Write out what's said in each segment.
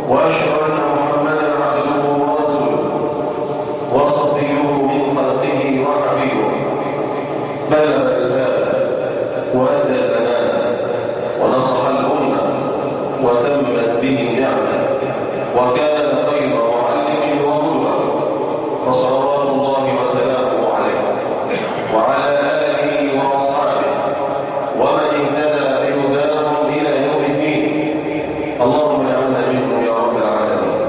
وأشهد أن محمدا عبده ورسوله وصفيه من خلقه وحبيبه بلغ الرسالة وأدى الأمانة ونصح الأمة وتمت به النعمة وكان خير معلم وقدوة وصلوات الله وسلامه عليه وعلى آله وأصحابه ومن اهتدى بهداهم إلى يوم الدين. اللهم اجعلنا منهم يا رب العالمين.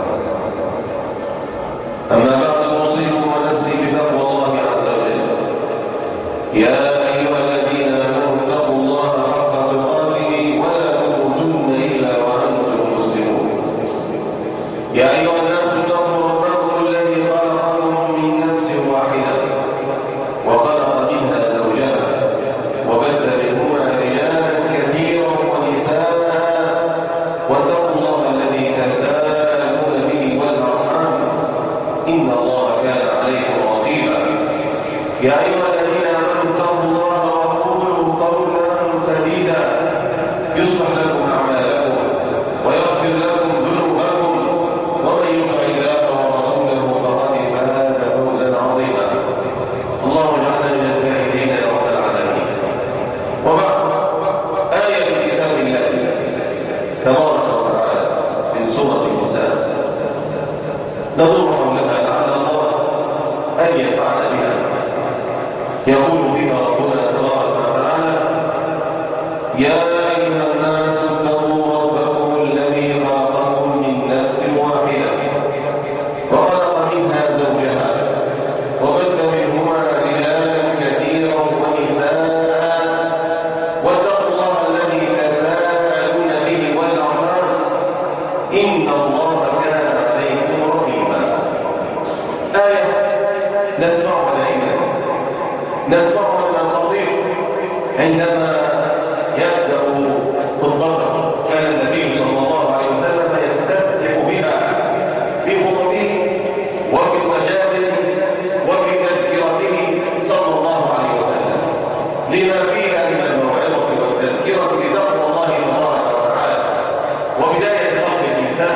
أما بعد أوصيكم ونفسي بتقوى الله عز وجل. يا أيها الذين آمنوا اتقوا الله حق تقاته ولا تموتن إلا وأنتم مسلمون. يا أيها الناس اتقوا ربكم الذي خلقكم من نفس واحدة وخلق منها زوجها وبث منهما رجالا كثيرا ونساء واتقوا الله الذي تساءلون به والأرحام إن الله كان عليكم رقيبا. يا أيها الذين آمنوا اتقوا الله وقولوا قولا سديدا يصلح لكم أعمالكم ويغفر لكم ذنوبكم ومن يطع الله ورسوله فقد فاز فوزا عظيما. اللهم اجعلنا من الفائزين يا رب العالمين. وبعد، آية من كتاب الله تبارك وتعالى من سورة النساء نظر حولها لعل الله أن ينفعنا بها. يقول فيها ربنا تبارك وتعالى: يا أيها الناس اتقوا ربكم الذي خلقكم من نفس واحدة وخلق منها زوجها وبث منهما رجالا كثيرا ونساء واتقوا الله الذي تساءلون به والأرحام إن الله كان عليكم رقيبا. آية نسمعها دائما، نسمعها من الخطيب عندما يبدأ خطبته. كان النبي صلى الله عليه وسلم يستفتح بها في خطبه وفي المجالس وفي تذكرته صلى الله عليه وسلم لما فيها من الموعظة والتذكرة بتقوى الله تبارك وتعالى وبداية خلق الإنسان.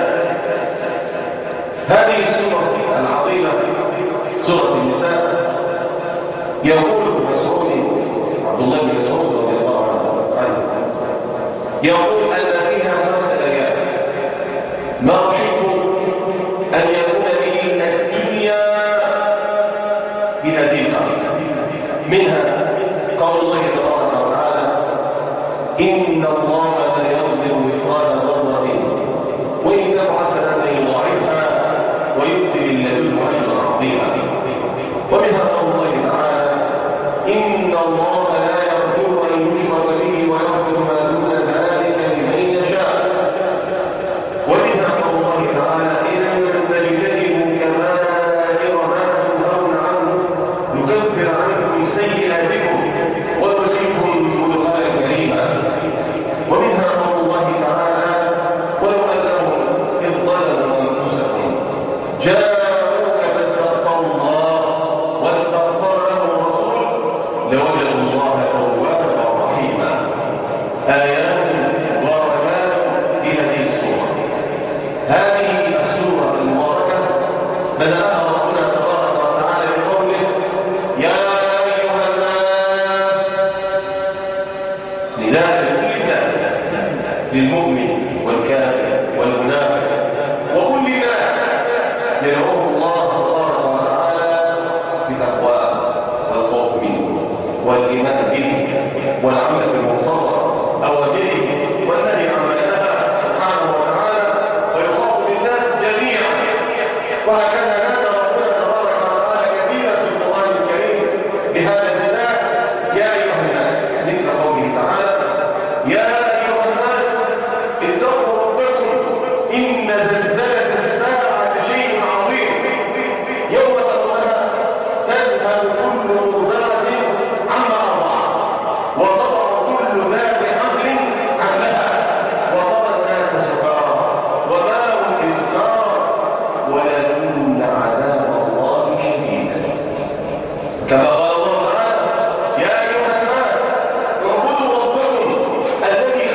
هذه السورة العظيمة سورة النساء يقول ابن مسعود عبد الله بن مسعود رضي الله عنه يقول أن فيها 5 آيات ما أحب أن يكون لي الدنيا بهذه ال5. منها قول الله تبارك وتعالى: إن الله لا يظلم مثقال ذرة وإن تك حسنة يضاعفها ويؤتي من لدنه أجرا عظيما. ومنها قول الله تعالى: إن الله لا يغفر أن يشرك به ويغفر ما دون ذلك لمن يشاء. ومنها قول الله تعالى: إن تجتنبوا كبائر ما تنهون عنه نكفر عنكم سيئاتكم وندخلكم مدخلا كريما. ومنها قول الله تعالى: ولو أنهم إذ ظلموا أنفسهم جاءوك فاستغفروا الله واستغفر لهم الرسول لوجدوا الله توابا رحيما. آيات ورجال في هذه السورة. هذه السورة المباركة بدأها ربنا تبارك وتعالى بقوله: يا أيها الناس، نداء لكل الناس، للمؤمن والكافر والمنافق وكل الناس، يدعوهم الله تبارك وتعالى بتقواه والخوف منه والإيمان به والعمل بمقتضى أوامره والنهي عما نهى سبحانه وتعالى ويخاطب الناس جميعا. وهكذا نادى ربنا تبارك وتعالى كثيرا في القرآن الكريم بهذا النداء: يا أيها الناس، ذكر قوله تعالى: يا أيها الناس اتقوا ربكم إن زلزلة الساعة شيء عظيم يوم ترونها تذهل كل مرضعة عما أرضعت وتضع كل ذات حمل حملها وترى الناس سكارى وما هم بسكارى ولكن عذاب الله شديد. كما قال الله تعالى: يا أيها الناس اعبدوا ربكم الذي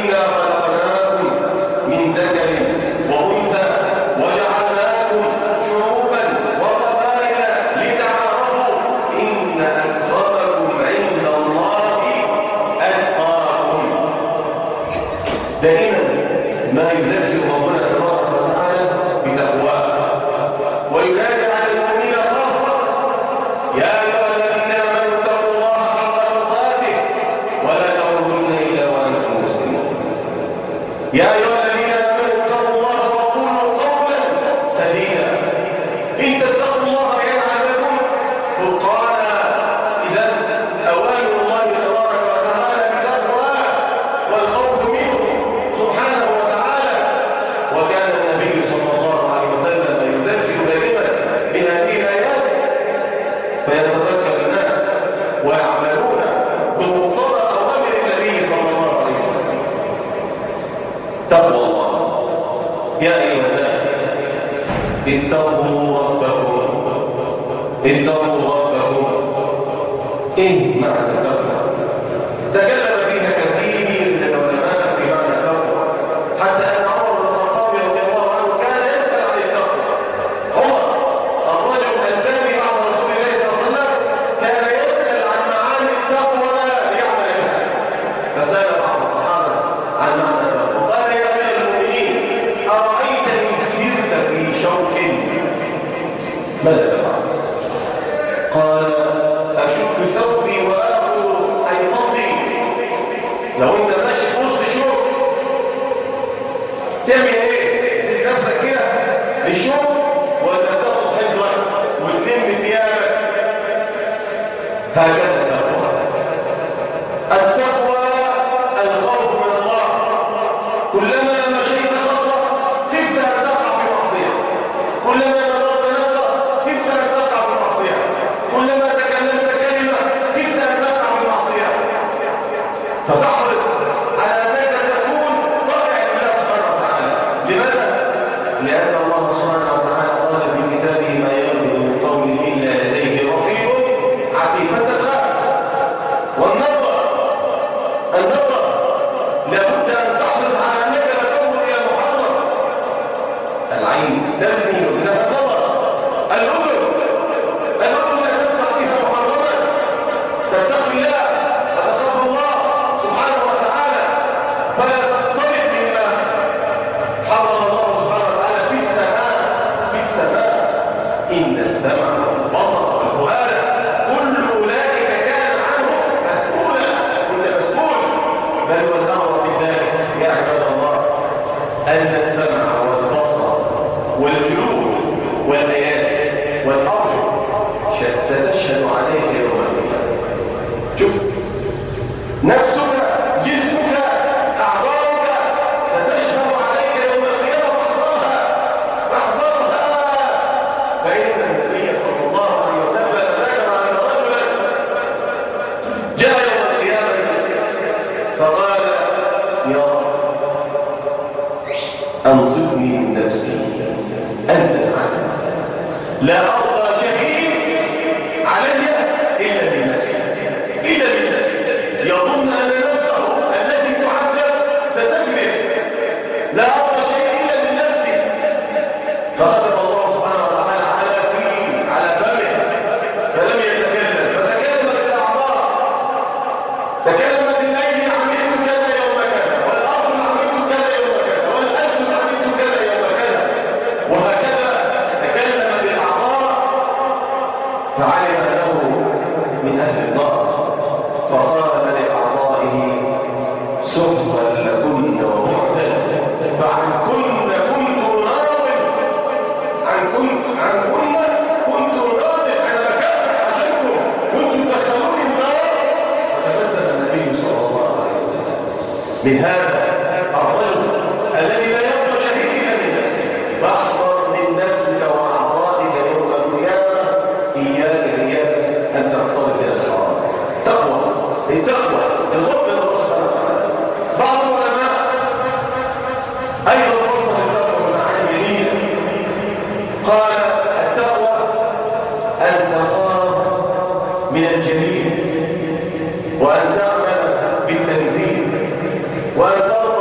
إنا خلقناكم من ذكر وأنثى وجعلناكم شعوبا وقبائل لتعارفوا إن أكرمكم عند الله أتقاكم. دائما ما يذكر ربنا تبارك وتعالى بتقواه وينادي على المؤمنين خاصة: يا أيها الذين آمنوا اتقوا الله حق تقاته ولا تموتن إلا وأنتم مسلمون. يا أيها الذين آمنوا اتقوا الله وقولوا قولا سديدا. إن تتقوا الله يجعل لكم فرقانا. إذا أوامر الله تبارك وتعالى بتقواه والخوف منه سبحانه وتعالى. وكان النبي صلى الله عليه وسلم يذكر دائما بهذه الآيات فيتذكر الناس ويعملون بمقتضى أوامر النبي صلى الله عليه وسلم. تقوى الله. يا أيها الناس اتقوا ربكم. اتقوا ربكم. إيه معنى التقوى؟ تكلم فيها كثير من العلماء في معنى التقوى، حتى أن عمر بن الخطاب رضي الله عنه كان يسأل عن التقوى. عمر الرجل الثاني بعد رسول الله صلى الله عليه وسلم كان يسأل عن معاني التقوى ليعمل بها. فسأل بعض الصحابة عن معنى التقوى قال: يا أمير المؤمنين أرأيت إن سرت في شوك ماذا تفعل؟ قال: أشد ثوبي وآخذ حيطتي. لو أنت ماشي في وسط شوك تعمل إيه؟ تسيب نفسك كده للشوك ولا تاخد حذرك وتلم ثيابك؟ هكذا التقوى. التقوى الخوف من الله. كلما مشيت خطوة خفت أن تقع في معصية. كلما نظرت نظرة خفت أن تقع في معصية. كلما تكلمت كلمة خفت أن تقع في معصية. فتحرص على أنك تكون طائع لله سبحانه وتعالى. لماذا؟ لأن الله سبحانه وتعالى قال في كتابه: ما يلفظ من قول إلا لديه رقيب عتيد. فتخاف. والنظرة لابد أن تحرص على أنك لا تنظر إلى المحرم. العين تزني وزناها النظر. الأذن لا تسمع بها محرما. تتقي الله وتخاف الله سبحانه وتعالى فلا تقترب مما حرم الله سبحانه وتعالى في السماء. إن السمع والبصر والفؤاد كل أولئك كان عنه مسؤولا. كنت مسؤول. بل والأمر بذلك يا عباد الله أن السمع والبصر والجلود والأيادي والأرض ستشهد عليك يوم القيامة. شوف نفسك جسمك أعضاؤك ستشهد عليك يوم القيامة. فاحذرها. فإن النبي صلى الله عليه وسلم ذكر أن رجلا جاء يوم القيامة فقال: يا رب أنصفني من نفسي أنت العالم. لا أرضى شهيد علي إلا من نفسي. يظن أن نفسه التي تعذب ستكذب. لا أرضى شيء إلا من نفسي. فغضب الله سبحانه وتعالى على فمه فلم يتكلم. فتكلمت الأعضاء. تكلمت الأيدي: عملت كذا يوم كذا، والأرض عملت كذا يوم كذا، والألسن عملت كذا يوم كذا. وهكذا تكلمت الأعضاء فعلم أنه من أهل النار. فقال لأعضائه: سحقا لكن وبعدا. فعنكن كنت راضٍ. كنت راضٍ. أنا بكافح عشانكم. كنتم تدخلوني النار. فتبسم النبي صلى الله عليه وسلم من هذا الرجل الذي لا يرضى شيئا إلا من نفسه. فاحذر من نفسك وأعضائك يوم القيامة. إياك أن تقترب إلى الحرام. التقوى الخوف من الله سبحانه وتعالى. بعض العلماء أيضا فصل التقوى في معاني جميلة. قال: التقوى أن تخاف من الجميل، وأن تعمل بالتنزيل، وأن ترضى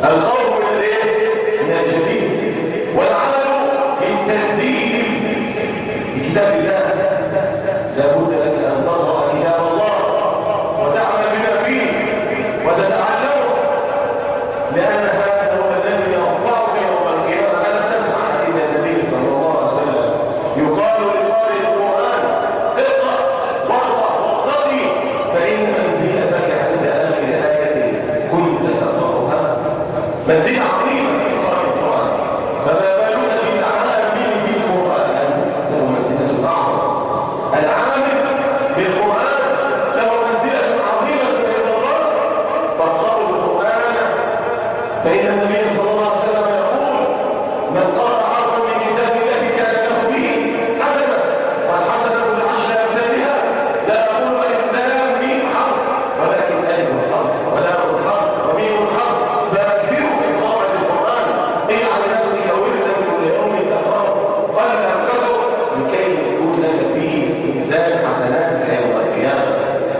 الخوف من الايه؟ من الجديد. والعمل بالتنزيل بكتاب الله. لابد لك ان تقرا كتاب الله وتعمل بما فيه وتتعلمه، لان هذا هو الذي يرفعك يوم القيامه. الم تسمع حديث النبي صلى الله عليه وسلم يقال لقارئ القران اقرا وارقى واقتضي فان منزلتك عند اخر ايه كنت تقراها منزله عظيمه لقارئ القران، فما بالك بالعامل بالقران له منزله اعظم. العامل بالقران له منزله عظيمه عند الله. فاقرأوا القران فان النبي صلى الله عليه وسلم يقول من قرأ حرفا من كتاب الله كان له به حسنه، والحسنه بعشر امثالها. لا اقول الف لام ميم حرف، ولكن الف حرف ولام حرف وميم حرف. فاكثروا من قراءه القران، اجعل لنفسك وردا كل يوم تقراه قل او كثر، لكي يكون لك في ميزان حسناتك يوم القيامه.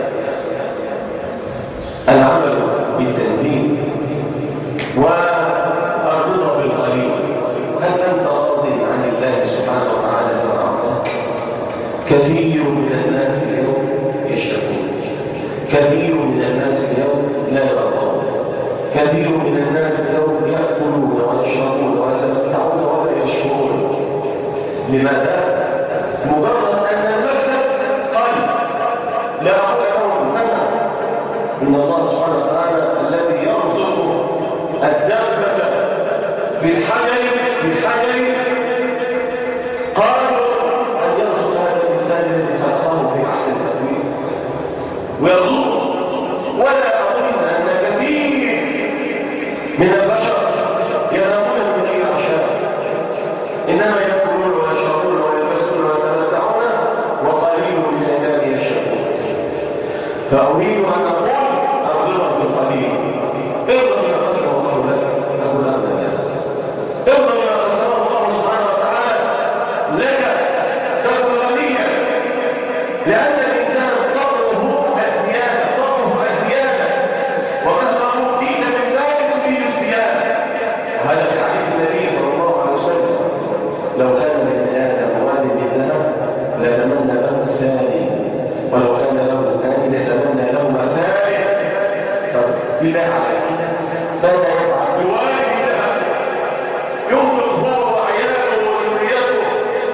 العمل بالتنزيل والرضا بالقليل. هل انت راض عن الله سبحانه وتعالى بما اعطاك؟ كثير من الناس اليوم يشتكون، كثير من الناس اليوم لا يرضون، كثير من الناس اليوم ياكلون ويشربون ويتمتعون ولا يشكرون. لماذا؟ مجرد ان المكسب قل. لا اقول انه ممتنع، ان الله سبحانه وتعالى الذي يرزق الدابه في الحجر قادر ان يرزق هذا الانسان الذي خلقه في احسن تقويم ويرزقه. ولا اظن ان كثير من البشر ينامون من غير عشاء، انما ياكلون ويشربون ويلبسون ويتمتعون وقليل من عبادي يشربون. فاريد ان اقول الرضا بالقليل. ارضى بما قسم الله لك تكون اغنى الناس. ارضى بما قسم الله سبحانه وتعالى لك تكون غنيا، لان الانسان طبعه الزياده ومهما اوتيت من مال تريد الزياده. وهذا في حديث النبي صلى الله عليه وسلم لو كان لابن ادم واد من ذهب لتمنى له الثاني، ولو كان له الثاني لتمنى له ثالث. طب بالله عليك ماذا يفعل بواد من ذهب ينفق هو وعياله وذريته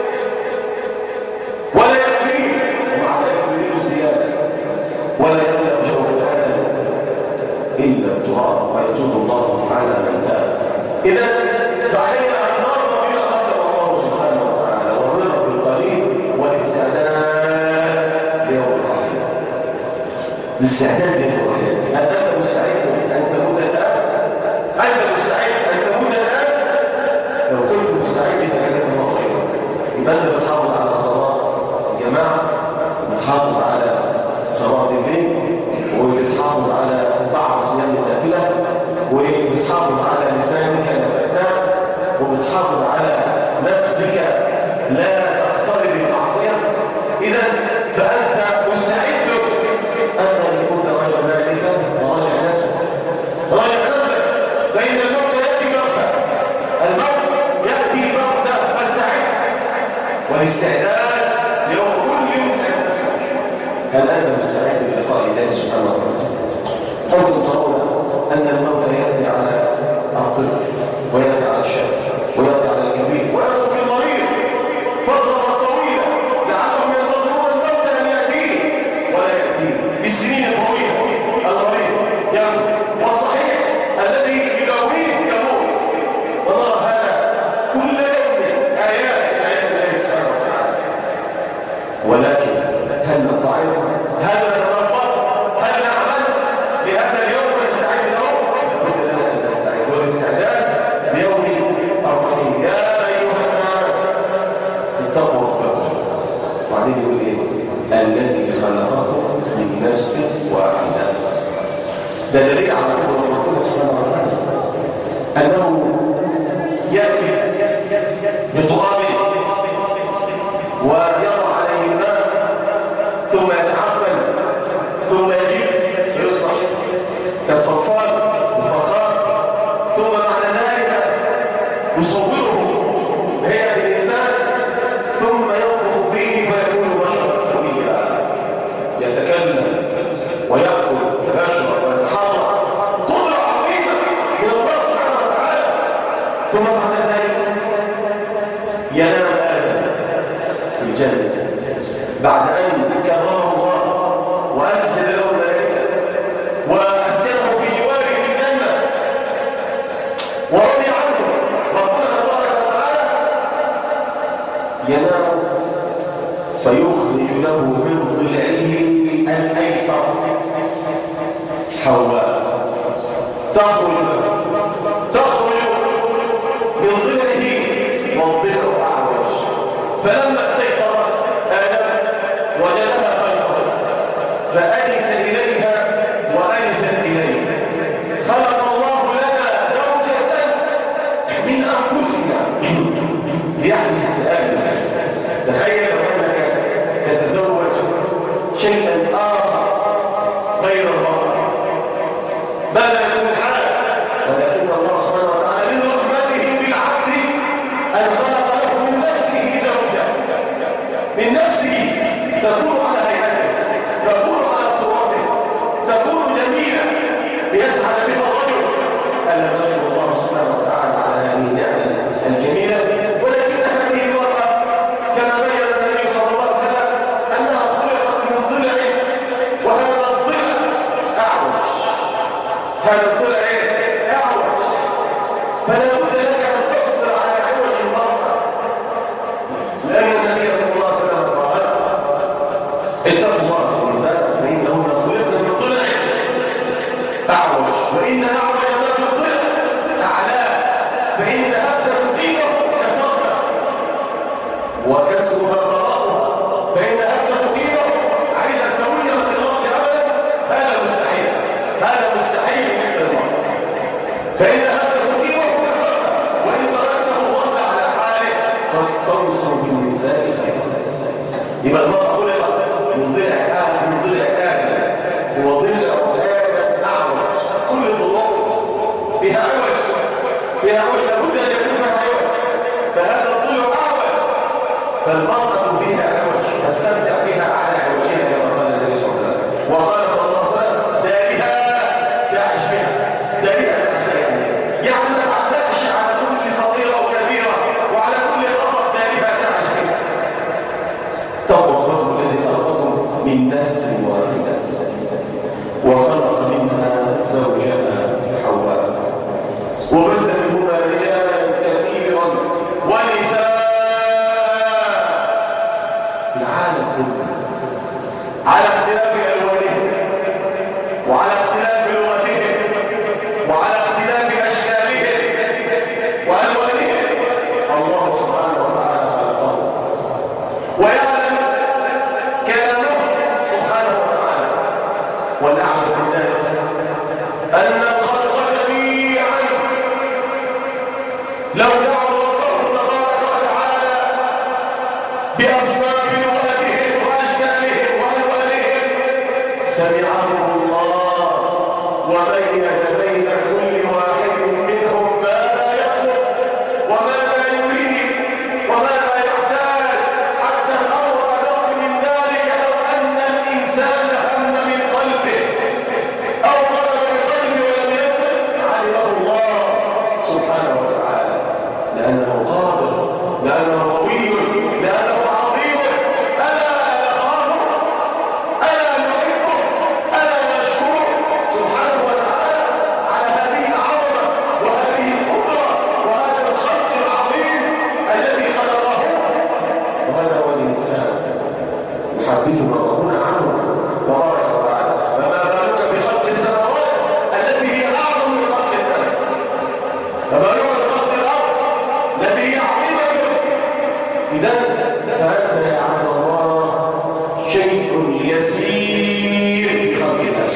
ولا يكفيه، ومع ذلك يريد زياده ولا يملا جوف ادم الا التراب ويتوب الله على من تاب. اذا فعلينا ان نرضى بما قسم الله سبحانه وتعالى والرضا بالقليل والاستعداد ليوم الرحيل. الاستعداد ليوم الرحيل. انت مستعد ان تموت الان؟ انت مستعد ان تموت الان؟ لو كنت مستعد فجزاك الله خيرا. يبقى انت بتحافظ على صلاه الجماعه، بتحافظ على صلاه الليل، وبتحافظ على بعض صيام النافله، وبتحافظ على لسانك الفتان، وبتحافظ على نفسك لا تقترب المعصيه. اذا فانت مستعد. اما ان كنت غير ذلك فراجع نفسك، فان الموت ياتي بغته. الموت ياتي بغته فاستعد. والاستعداد ليوم كل يوم اسعد نفسك. هل انت مستعد للقاء الله سبحانه وتعالى؟ انتم ترون ان الموت ياتي على الطفل وياتي على الشاب وياتي على الكبير ويترك المريض فتره طويله لعلهم ينتظرون الموت ان ياتيه ولا ياتيه بالسنين طويله. المريض يموت والصحيح الذي يداويه يموت. ونرى هذا كل يوم ايات الله سبحانه وتعالى. ولكن هل نطعم؟ هل نتدبر؟ هل نعمل لهذا اليوم ونستعد له؟ لابد لنا ان نستعد، والاستعداد ليوم الرحيل. يا ايها الناس اتقوا ربكم. وبعدين يقول ايه؟ الذي خلقكم من نفس واحده. ده دليل على قدره ربنا سبحانه وتعالى انه ياتي بتراب ويضع عليه الماء ثم يتعفن ثم يجيب فيصبح كالصلصال الفخار ثم أيسر حواء تخرج من ضلعه والضلع أعوج. فلما استيقظت آدم وجدها خلقه فأنس إليها وأنست إليه. خلق الله لنا زوجة من أنفسنا ليحدث التآلف. تخيل لو أنك تتزوج شيئا آخر غير المرأة ماذا يكون الحال؟ ولكن الله سبحانه وتعالى من رحمته بالعبد أن خلق له من نفسه زوجة، من نفسه تكون على هيئته، تكون على صورته، تكون جميلة ليسعد بها الرجل. ألا نشكر الله سبحانه وتعالى على هذه النعمة الجميلة. ولكن هذه المرأة كما بين النبي صلى الله عليه وسلم أنها خلقت من ضلع، وهذا الضلع أعوج، هذا الضلع أعوج، فلا بد لك أن تصبر على عوج المرأة، لأن النبي صلى الله عليه وسلم قال اتقوا الله النساء فإنهن خلقن من ضلع أعوج، وإن أعوج ما في الضلع أعلاه، فإن هبت دينه كسرته وكسرها طلاقها، فإن هبت دينه عايزة سوية ما تغلطش أبدا، هذا مستحيل، هذا مستحيل مثل المرأة. فإن هبت دينه كسرته وإن تركته ورد على حاله فاستوصوا بالنساء خيرا. يبقى المرأة خلقت من ضلع آدم، من ضلع آدم، وضلع آدم أعوج. كل ضلوع بها عوج، بها عوج، لابد أن يكون فيها عوج، فهذا الضلع أعوج، فالمرأة فيها عوج استمتع بها على عوجها كما قال النبي صلى الله عليه وسلم. وقال صلى الله عليه وسلم دارها تعش بها، دارها تعش بها يعني ما تعلقش على كل صغيرة وكبيرة وعلى كل خطأ، دارها تعش بها. تقوى الرب الذي خلقكم من نفس واحدة وخلق منها زوجها حواء وبث منهما رجالا كثيرا ونساء. العالم كله على اختلاف ألوانهم وعلى اختلاف لغتهم وعلى اختلاف أشكالهم وألوانهم، الله سبحانه وتعالى خلقهم ويعلم كلامه سبحانه وتعالى. والأعلم من ذلك أن الخلق جميعا لو دعوا ربهم تبارك وتعالى بأصناف لغتهم وأشكالهم وألوانهم سمعهم الله وميز بين كل واحد منهم ماذا يطلب وماذا يريد وماذا يحتاج، حتى الأمر أدق من ذلك لو أن الإنسان هم من قلبه أو طلب القلب ولم يطلب علمه الله سبحانه وتعالى، لأنه قادر، لأنه قوي، لأنه عظيم. ألا نخافه، ألا نحبه، ألا نشكره سبحانه وتعالى على هذه العظمة وهذه القدرة وهذا الخلق العظيم الذي خلقه. وهذا هو الإنسان يحدثنا ربنا عنه تبارك وتعالى. فما بالك بخلق السماوات التي هي أعظم من خلق الناس، فما بالك بخلق الأرض التي هي عظيمة. إذن فأنت يا عبد الله شيء يسير في خلق الناس،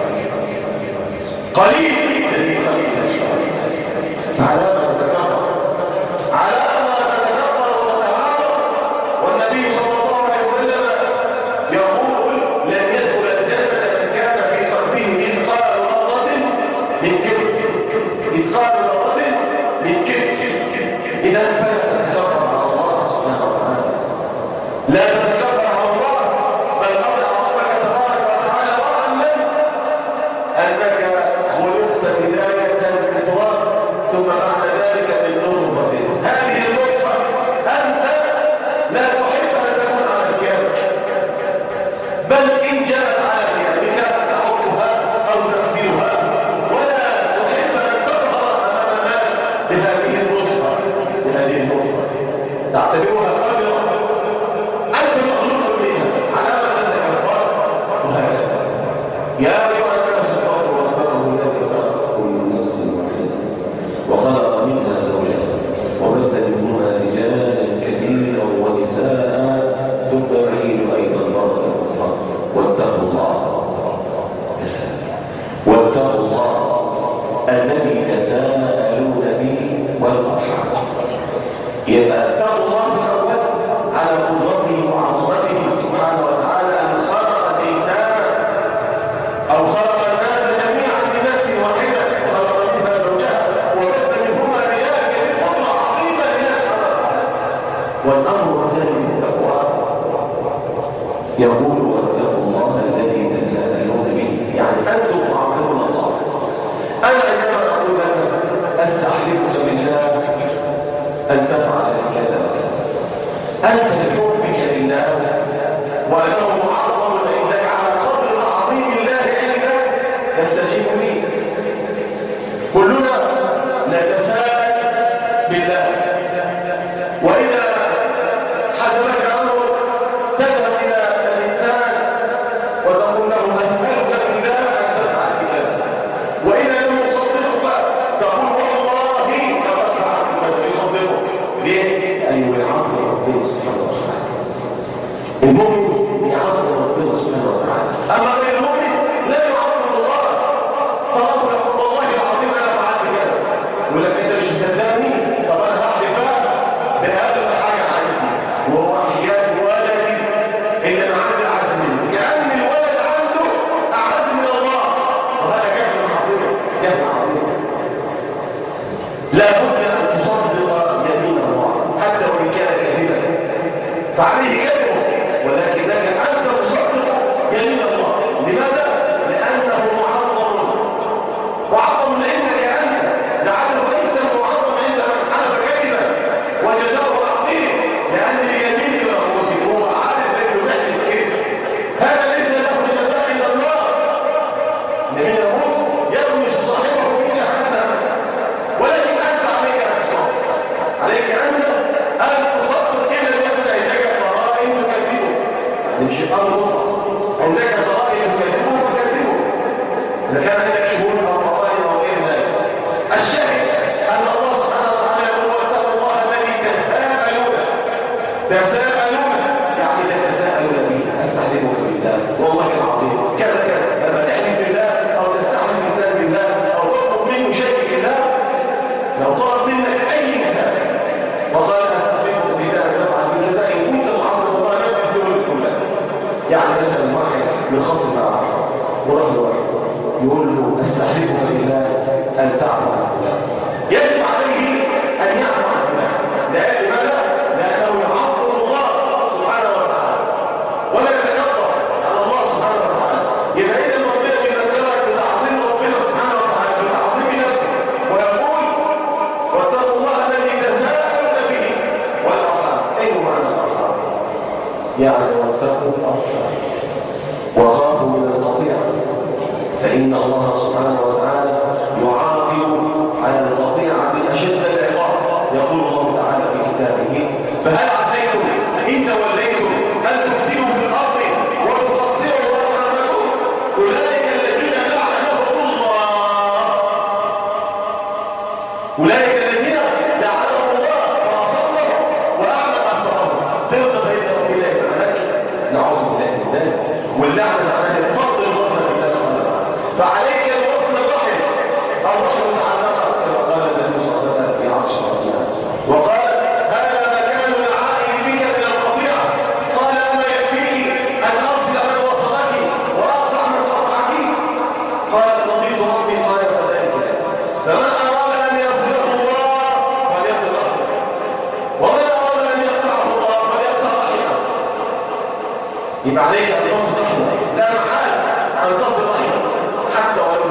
قليل جدا في خلق الناس. فعلى ما تتكبر، على ما تتكبر وتتعاظم. والنبي صلى الله عليه وسلم يقول لن يدخل الجنة من كان في قلبه مثقال ذرة من كبر، مثقال ذرة من كبر. إذا فلا تتكبر على الله سبحانه وتعالى، لا تتكبر على الله، بل أطع ربك تبارك وتعالى واعلم أنك خلقت بداية من تراب ثم بعد ذلك من نطفة. هذه النطفة أنت لا تحب أن تكون على ثيابك، بل إن جاءت على ثيابك تحكها أو تغسلها، ولا تحب أن تظهر أمام الناس بهذه النطفة، بهذه النطفة تعتبرها قادرة، أنت مخلوق منها، على ما تتكبر. وهكذا يا أيها الناس اتقوا ربكم الذي خلقكم من نفس واحدة وخلق منها زوجها وبث منهما رجالا كثيرا ونساء ثم يعين أيضا مرة أخرى واتقوا الله يا سلام واتقوا الله الذي تساءلون به والأرحام. يبقى اتقوا الله الأول على قدرته وعظمته سبحانه وتعالى أن خلق الإنسان أو خلق الناس جميعا بنفس واحدة وخلق منها زوجها وبث منهما رجالا كثيرا قدرة عظيمة لله سبحانه وتعالى. والأمر الثاني بالتقوى يقول واتقوا الله الذي تساءلون به، يعني أنتم تعظمون الله. أنا عندما أقول لك أستحلفك بالله أن تفعل كذا وكذا، أنت لحبك لله وأنه معظم عندك على قدر تعظيم الله عندك تستجيب لي. كلنا نتساءل بالله، وإذا حسبك أمر تذهب إلى الإنسان وتقول له أسألك بالله أن تفعل كذا، وإذا لم يصدقك تقول والله لقد فعلت كذا، يصدقك. ليه؟ أيوه يعظم ربنا سبحانه وتعالى. المؤمن يعظم ربنا سبحانه وتعالى، أما غير المؤمن لا يعظم الله. طلب يقول والله العظيم أنا فعلت كذا، يقول لك أنت مش مصدقني؟ طب أنا هحلف بقى بهذا الحاجة عندي وهو حجاب ولدي اللي أنا عندي أعز منه، كأن الولد عنده أعز من الله. وهذا جهل عظيم، جهل عظيم. لا بد أن تصدق يمين الله حتى وإن كان كاذبا فعليه كذبه، ولكنك أنت تصدق يمين الله. لماذا؟ لأنه معظم عندك أنت، لعله ليس معظم عند من حلف كذبا وجزاؤه عظيم، لأن اليمين له هو عارف أنه يحلف كذب، هذا ليس له جزاء إلا الله. النبي موسى يغمس صاحبه في جهنم، ولكن أنت عليك أن تصدق، عليك أنت أن تصدق إذا لم يكن عندك قرائن تكذبه. يعني مش الأمر عندك قرائن تكذبه فكذبه، إذا كان عندك شهود أو قرائن أو غير ذلك. الشاهد أن الله سبحانه وتعالى يقول واتقوا الله الذي تساءلون يعني تتساءلون به. أستحلفك بالله والله العظيم كذا كذا. لما تحلف بالله أو تستحلف إنسان بالله أو تطلب منه شيء بالله، لو طلب منك أي إنسان وقال أستحلفك بالله أن تفعل كذا إن كنت معظم الله نفس دول كلها. يعني مثلا واحد يخصم مع واحد وراح لواحد يقول له أستحلفك بالله أن تعفو عن فلان، يجب عليه أن يعفو عن فلان. لماذا؟ لأنه يعظم الله سبحانه وتعالى ولا يتكبر على الله سبحانه وتعالى. يبقى إذا ربنا بيذكرك بتعظيم ربنا سبحانه وتعالى بتعظيم نفسه، ويقول واتقوا الله الذي تساءلون به والأرحام. أي معنى الأرحام؟ يعني واتقوا الأرحام وخافوا من القطيعة، فإن الله سبحانه وتعالى يعاقب على القطيعة أشد العقاب. يقول الله تعالى في كتابه فهل عسيتم إن توليتم أن تفسدوا في الأرض وتقطعوا أرحامكم أولئك الذين لعنهم الله، أولئك الذين لعنهم الله فأصلهم وأعمى أبصارهم. ترضى بين ربنا يلعنك؟ نعوذ بالله من ذلك. واللعنة معناها الطرد رحمة الله سبحانه وتعالى. فعليك الوصل الرحم، الرحم متعلقة كما قال النبي صلى الله عليه وسلم في عرش الرحمن وقال هذا مكان العائد بك من القطيعة. قال أما يكفيك أن أصل من وصلك وأقطع من قطعك؟ قالت رضيت ربي قال كذلك. فمن أراد أن يصله الله فليصل رحمه، ومن أراد أن يقطعه الله فليقطع رحمه. يبقى عليك أن تصل رحمه، لا محال أن تصل رحمه حتى ولو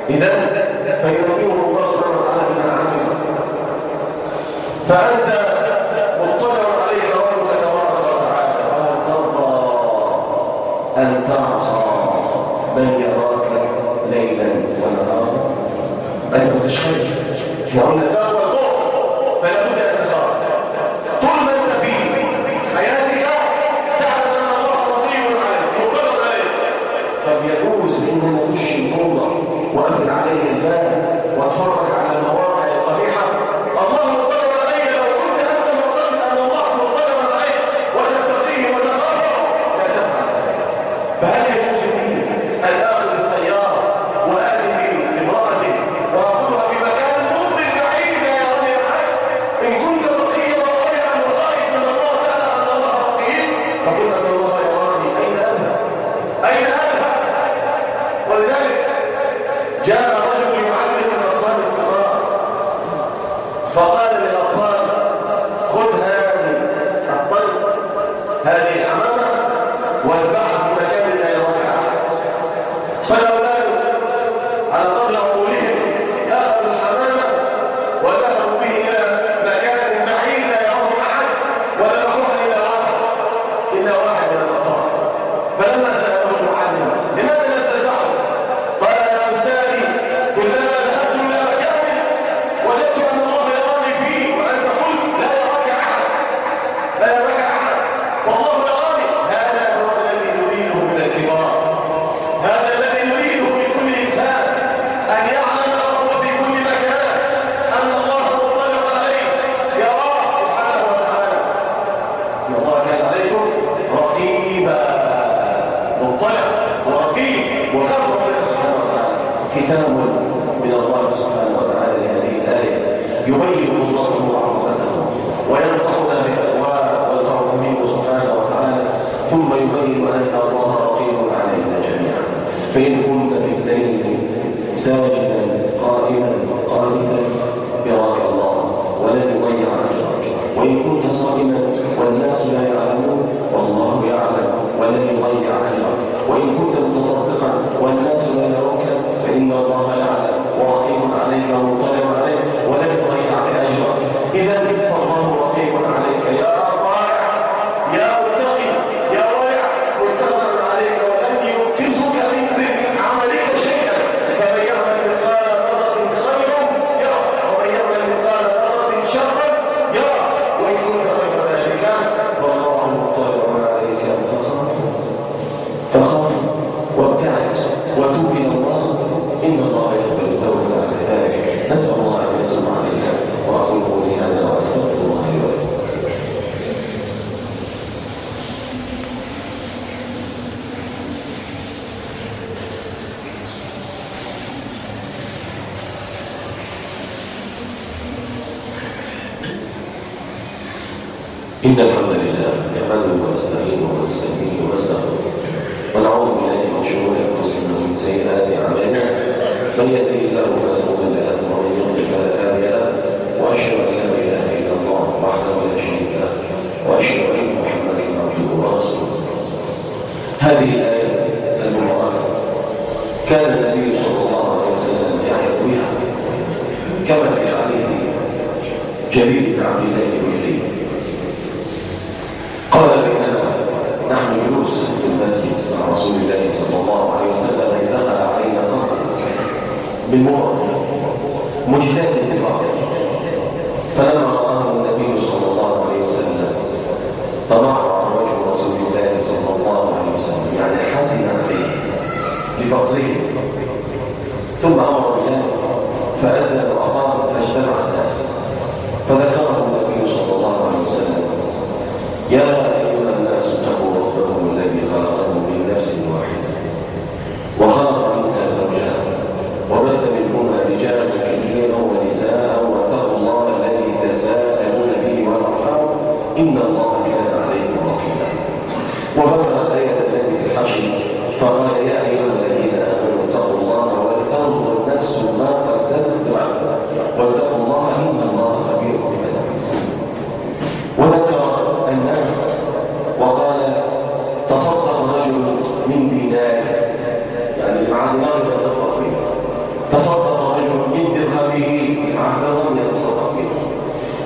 إذا فينبئهم الله سبحانه وتعالى بما عمل. فأنت مطلع عليك ربك تبارك وتعالى، فهل ترضى أن تعصى من يراك ليلا ونهارا؟ أنت متشخيش. احنا قلنا التقوى الخوف، فلا بد أن تخاف. طول ما أنت في حياتك تعلم أن الله رقيب عليك مطلع عليك. طب يجوز إن أنا أخش الأوضة وأقفل عليه الباب وأتفرج على المواقع القبيحة؟ الله مطلع علي. لو كنت أنت معتقد أن الله مطلع عليك وتتقيه وتخافه لا تفعل ذلك. فهل يجوز لي أن آخذ السيارة وآتي بامرأتي وآخذها في مكان مظلم بعيد لا يراني أحد؟ إن كنت رقيا ورايا وخائف من الله تعالى أن الله رقيب فقل أن الله يراني. أين أذهب؟ أين أذهب؟ ولذلك جاء رجل يعلم الأطفال الصغار فقال للأطفال: خذ هذه الطير، هذه الحمامة، واذبحها في مكان لا يراك أحد. فالأولاد على قدر عقولهم أخذوا الحمامة وذهبوا به إلى مكان بعيد لا يراه أحد وذبحوها إلى واحد من الأطفال. فلما سأله المعلم: لماذا لم تذبحه؟ قال: يا أستاذي، كلما ذهبت إلى مكان وجدت أن الله يراني فيه وأنت قلت لا يراك أحد، لا يراك أحد والله يراني. هذا هو الذي نريده من الكبار، هذا الذي نريده من كل إنسان، أن يعلم وهو في كل مكان أن الله مطلع عليه يراه سبحانه وتعالى. إن الله كان عليكم رقيبا، مطلع ورقيب وخاف ربنا سبحانه وتعالى. كتاب من الله سبحانه وتعالى لهذه الآية يبين قدرته وعظمته وينصحنا بالتقوى والخوف منه سبحانه وتعالى، ثم يبين أن الله رقيب علينا جميعا. فإن كنت في الليل ساجدا قائما قانتا يراك الله ولن يضيع أجرك، وإن كنت صائما والناس لا يعلمون والله يعلم ولن يضيع أجرك، وإن كنت متصدقا والناس لا يراك فإن الله يعلم ورقيب عليك ومطلع عليك ولن يضيعك أجرك. إذا فالله رقيب عليك يا طائع يا متقي يا ورع، مطلع عليك ولن ينقصك من عملك شيئا. فمن يعمل مثقال ذرة خيرا يرى ومن يعمل مثقال ذرة شرا يرى، وإن كنت غير ذلك فالله مطلع عليك فخاف وابتعد وتوب إلى الله، إن الله يقبل التوبة عن عباده. نسأل الله أن يتوب علينا. وأقول قولي هذا وأستغفر الله لي ولكم. إن الحمد لله نحمده ونستعينه ونستهديه ونستغفره ونعوذ بالله من شرور أنفسنا ومن سيئات أعمالنا، من يهده الله فلا مضل له ومن يضلل فلا هادي له، وأشهد أن لا إله إلا الله وحده لا شريك له، وأشهد أن محمدا عبده ورسوله. هذه الآية المباركة كان النبي صلى الله عليه وسلم يعظ بها، كما في حديث جرير بن عبد الله البجلي قال: بيننا نحن جلوس في المسجد مع رسول الله صلى الله عليه وسلم إذ دخل علينا قط بالمطر مجتهد الاتفاق، فلما رآه النبي صلى الله عليه وسلم تمعر وجه رسول الله صلى الله عليه وسلم، يعني حزن عليه لفقره، ثم أمر بلال فأذن وأقام فاجتمع الناس، فذكره النبي صلى الله عليه وسلم: يا أيها الناس اتقوا ربكم الذي خلقكم من نفس واحدة وخلق منها زوجها وبث منهما رجالا كثيرا ونساء واتقوا الله الذي تساءلون به والأرحام إن الله كان عليكم رقيبا. وذكر الآية التي في الحشر فقال: يا أيها الذين آمنوا اتقوا الله ولتنظر نفس ما قدمت لغد واتقوا الله إن الله خبير بما تعملون. وذكر الناس وقال: تصدق رجل من دينار، يعني مع دينار يتصدق فيه،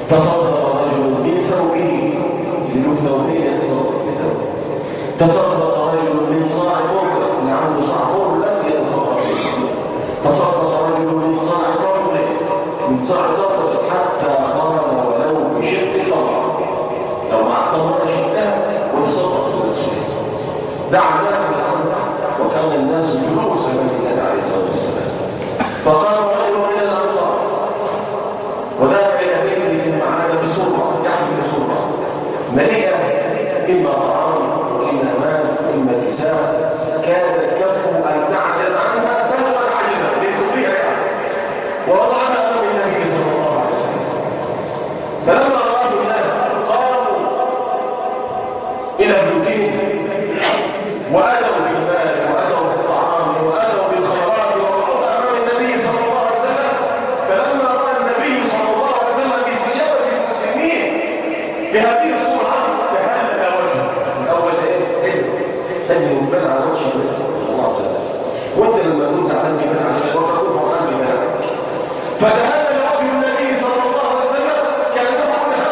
تصدق رجل من ثوبه له ثوبين يتصدق بثوبه. تصدق رجل من صاع بر اللي عنده صاع بر بس يتصدق فيه. تصدق رجل من صاع تمر من صاع تمر حتى قال ولو بشق تمر، لو معك تمر شقها وتصدق في الاسفل. دعا الناس يتصدق وكان الناس جلوسا من النبي عليه الصلاه والسلام. فقال رجل من الانصار وذهب الى بيته ثم عاد بسره يحمل سره مليئه اما طعام واما مال واما كساء، كادت كفه ان تعجز عنها بل قد عجزت لتطبيع ووضعها امام النبي صلى الله عليه وسلم. فلما راه الناس قاموا الى بيوتهم واتوا بالمال واتوا بالطعام واتوا بالخيرات ووضعوها امام النبي صلى الله عليه وسلم. فلما راى النبي صلى الله عليه وسلم باستجابه المسلمين لهذه الصوره تهلل وجهه. الاول ايه؟ حزن يبان على وجه النبي صلى الله عليه وسلم، وانت لما تكون زعلان يبان عليك وتكون فرحان يبان عليك. فتهلل وجه النبي صلى الله عليه وسلم كانه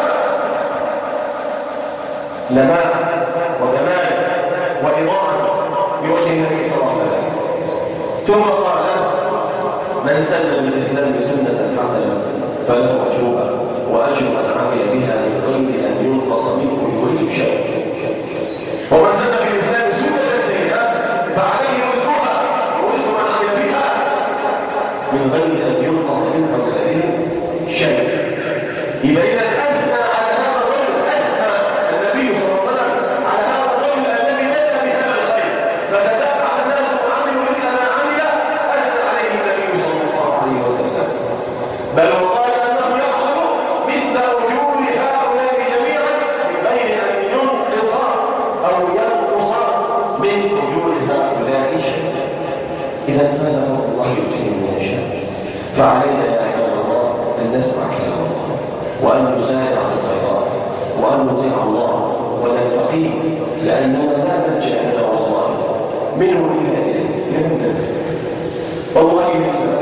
لماء وجمال وإضاءة بوجه النبي صلى الله عليه وسلم. ثم قال من سن بالإسلام سنة حسنة فله أجرها وأجر من عمل بها من غير أن ينقص منه بكل شيء، ومن سن بالإسلام سنة سيئة فعليه وزرها ووزر من عمل بها من غير أن ينقص منه بكل شيء. يبقى إذا أثنى على هذا الرجل، أثنى النبي صلى الله عليه وسلم على هذا الرجل الذي بدأ بهذا الخير فتتابع الناس وعملوا مثل ما عمل، أثنى عليه النبي صلى الله عليه وسلم. بل وقال أنه يأخذ مثل أجور هؤلاء جميعا من غير أن ينقص أو ينقص من أجور هؤلاء شيئا. إذا فهذا هو الله يؤتيه من يشاء. فعلينا يا عباد الله أن نسمع كلام الله وأن نسارع في الخيرات وأن نطيع الله ونتقيه، لأننا لا نلجأ إلا والله منه إلا إليه لم نذهب والله ليس